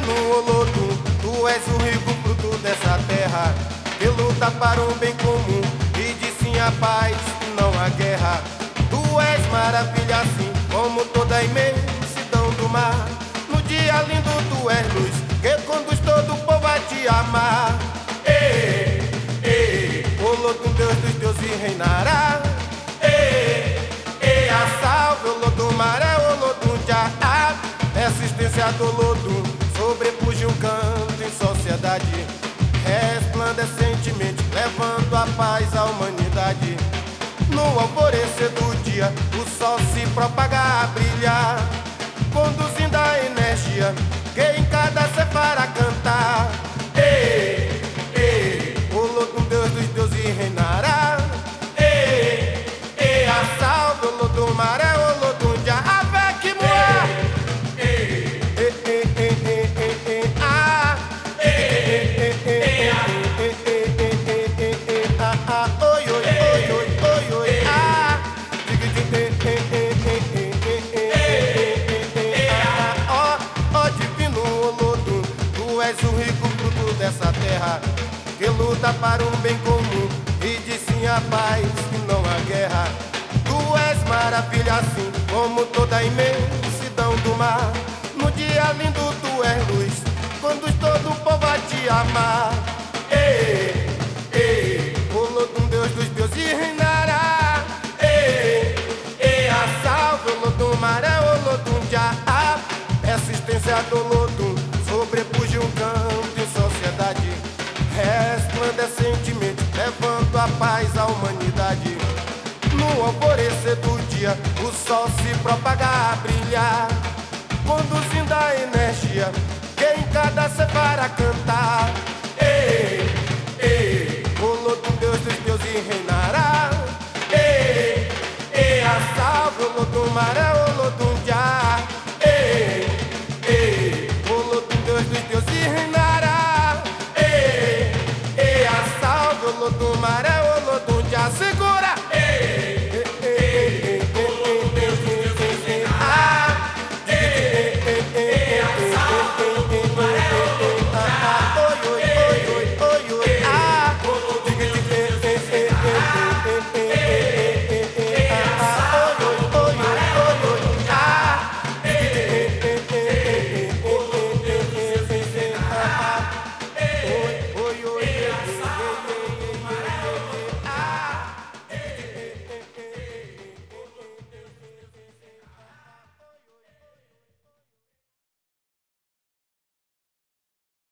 divino Olodum, tu és o rico fruto dessa terra, que luta para um bem comum e diz sim à paz e não à guerra. Tu és maravilha assim como toda a imensidão do mar. No dia lindo tu és luz, que conduz todo o povo a te amar. Olodum, Deus dos deuses reinará. A salve Olodumaré, Olodum Jah. Existência do Olodum sobrepuja um canto em sociedade, resplandecentemente levando a paz à humanidade. No alvorecer do dia o sol se propaga a brilhar, conduzindo a energia que em cada ser fará cantar. Olodum, Deus dos deuses reinará. A salve Olodumaré, Olodum Jah. Avec moi. Oi, oi, oi, oi, oi, oi. Ó divino Olodum, tu és o rico fruto dessa terra, que luta para um bem comum e diz sim à paz e não à guerra. Tu és maravilha assim como toda a imensidão do mar. No dia lindo tu és luz, conduz todo o povo a te amar. Olodum, Deus dos deuses reinará. A salve Olodumaré, Olodum Jah. Existência do Olodum sobrepuja um canto em sociedade, resplandecentemente levando a paz à humanidade. No alvorecer do dia o sol se propaga a brilhar, conduzindo a energia que em cada ser fará cantar. Olodum, Deus dos deuses reinará. A salve Olodumaré, Olodum Jah.